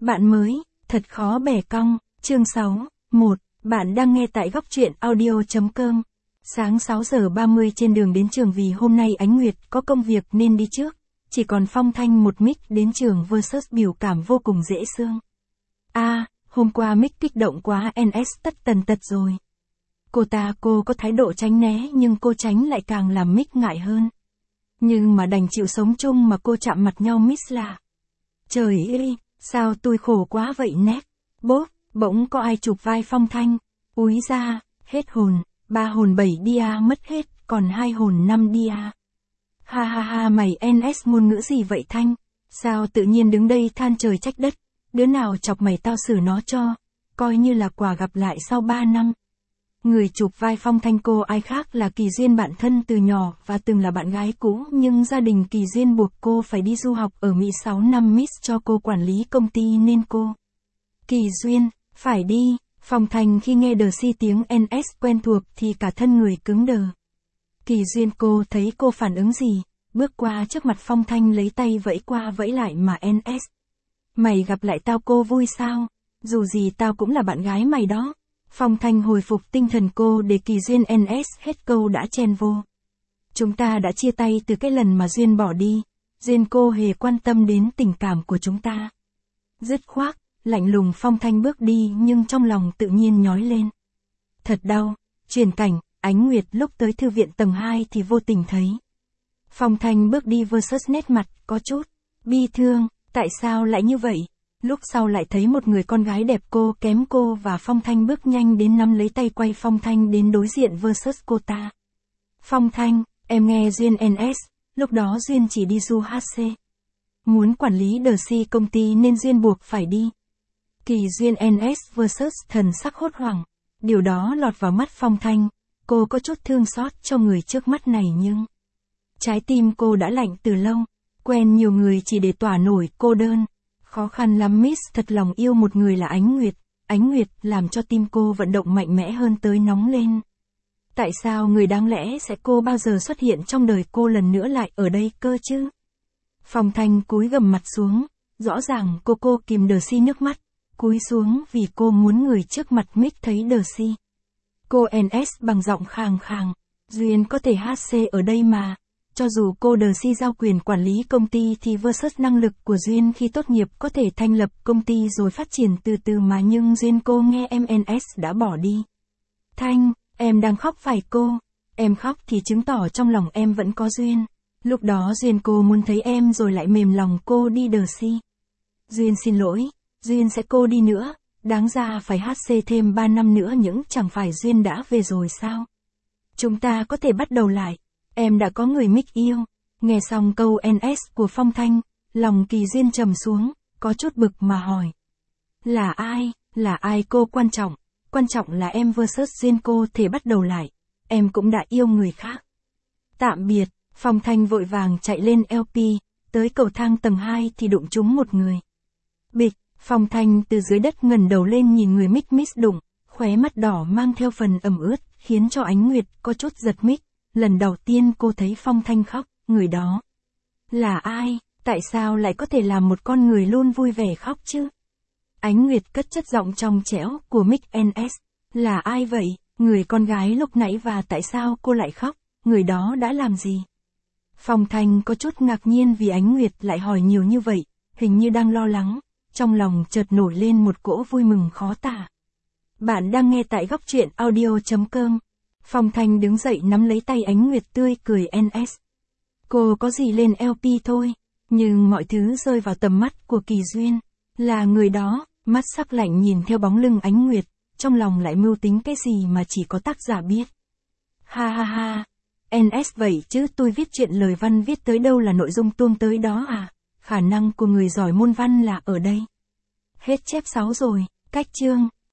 Bạn mới, thật khó bẻ cong, chương 6, 1, bạn đang nghe tại góc truyện audio.com. Sáng 6 giờ 30 trên đường đến trường vì hôm nay Ánh Nguyệt có công việc nên đi trước, chỉ còn Phong Thanh một mic đến trường versus biểu cảm vô cùng dễ thương. Hôm qua mic kích động quá NS tất tần tật rồi. Cô có thái độ tránh né nhưng cô tránh lại càng làm mic ngại hơn. Nhưng mà đành chịu sống chung mà cô chạm mặt nhau miss là. Trời ơi, sao tôi khổ quá vậy nét. Bốp, bỗng có ai chụp vai Phong Thanh. Úi ra, hết hồn, 3 hồn 7 dia mất hết, còn 2 hồn 5 dia. Ha, mày NS ngôn ngữ gì vậy Thanh? Sao tự nhiên đứng đây than trời trách đất, đứa nào chọc mày tao xử nó cho, coi như là quà gặp lại sau 3 năm. Người chụp vai Phong Thanh cô ai khác là Kỳ Duyên, bạn thân từ nhỏ và từng là bạn gái cũ, nhưng gia đình Kỳ Duyên buộc cô phải đi du học ở Mỹ 6 năm miss cho cô quản lý công ty nên cô. Kỳ Duyên, phải đi. Phong Thanh khi nghe The Si tiếng NS quen thuộc thì cả thân người cứng đờ. Kỳ Duyên cô thấy cô phản ứng gì, bước qua trước mặt Phong Thanh lấy tay vẫy qua vẫy lại mà NS. Mày gặp lại tao cô vui sao? Dù gì tao cũng là bạn gái mày đó. Phong Thanh hồi phục tinh thần cô để Kỳ Duyên NS hết câu đã chen vô. Chúng ta đã chia tay từ cái lần mà Duyên bỏ đi. Duyên cô hề quan tâm đến tình cảm của chúng ta. Dứt khoát, lạnh lùng Phong Thanh bước đi nhưng trong lòng tự nhiên nhói lên. Thật đau, chuyển cảnh, Ánh Nguyệt lúc tới thư viện tầng 2 thì vô tình thấy. Phong Thanh bước đi versus nét mặt có chút bi thương, tại sao lại như vậy? Lúc sau lại thấy một người con gái đẹp cô kém cô và Phong Thanh bước nhanh đến nắm lấy tay quay Phong Thanh đến đối diện versus cô ta. Phong Thanh, em nghe Duyên NS, lúc đó Duyên chỉ đi du HC. Muốn quản lý The Si công ty nên Duyên buộc phải đi. Kỳ Duyên NS versus thần sắc hốt hoảng. Điều đó lọt vào mắt Phong Thanh, cô có chút thương xót cho người trước mắt này nhưng trái tim cô đã lạnh từ lâu, quen nhiều người chỉ để tỏa nổi cô đơn. Khó khăn lắm miss thật lòng yêu một người là Ánh Nguyệt làm cho tim cô vận động mạnh mẽ hơn tới nóng lên. Tại sao người đáng lẽ sẽ cô bao giờ xuất hiện trong đời cô lần nữa lại ở đây cơ chứ? Phong Thanh cúi gằm mặt xuống, rõ ràng cô kìm The Si nước mắt, cúi xuống vì cô muốn người trước mặt mic thấy The Si. Cô NS bằng giọng khàn khàn, Duyên có thể HC ở đây mà. Cho dù cô The Si giao quyền quản lý công ty thì versus năng lực của Duyên khi tốt nghiệp có thể thành lập công ty rồi phát triển từ từ mà, nhưng Duyên cô nghe em NS đã bỏ đi. Thanh, em đang khóc phải cô? Em khóc thì chứng tỏ trong lòng em vẫn có Duyên. Lúc đó Duyên cô muốn thấy em rồi lại mềm lòng cô đi The Si. Duyên xin lỗi, Duyên sẽ cô đi nữa, đáng ra phải HC thêm 3 năm nữa nhưng chẳng phải Duyên đã về rồi sao? Chúng ta có thể bắt đầu lại. Em đã có người mic yêu. Nghe xong câu NS của Phong Thanh, lòng Kỳ Duyên trầm xuống, có chút bực mà hỏi. Là ai cô quan trọng là em versus Duyên cô thể bắt đầu lại. Em cũng đã yêu người khác. Tạm biệt, Phong Thanh vội vàng chạy lên LP, tới cầu thang tầng 2 thì đụng trúng một người. Bịch, Phong Thanh từ dưới đất ngẩng đầu lên nhìn người mic miss đụng, khóe mắt đỏ mang theo phần ẩm ướt, khiến cho Ánh Nguyệt có chút giật mic. Lần đầu tiên cô thấy Phong Thanh khóc, người đó là ai? Tại sao lại có thể làm một con người luôn vui vẻ khóc chứ? Ánh Nguyệt cất chất giọng trong trẻo của mic NS. Là ai vậy? Người con gái lúc nãy và tại sao cô lại khóc? Người đó đã làm gì? Phong Thanh có chút ngạc nhiên vì Ánh Nguyệt lại hỏi nhiều như vậy, hình như đang lo lắng. Trong lòng chợt nổi lên một cỗ vui mừng khó tả. Bạn đang nghe tại góc truyện audio.com. Phong Thanh đứng dậy nắm lấy tay Ánh Nguyệt tươi cười NS. Cô có gì lên LP thôi, nhưng mọi thứ rơi vào tầm mắt của Kỳ Duyên. Là người đó, mắt sắc lạnh nhìn theo bóng lưng Ánh Nguyệt, trong lòng lại mưu tính cái gì mà chỉ có tác giả biết. Ha, NS vậy chứ tôi viết chuyện lời văn viết tới đâu là nội dung tuông tới đó à, khả năng của người giỏi môn văn là ở đây. Hết chép 6 rồi, cách chương.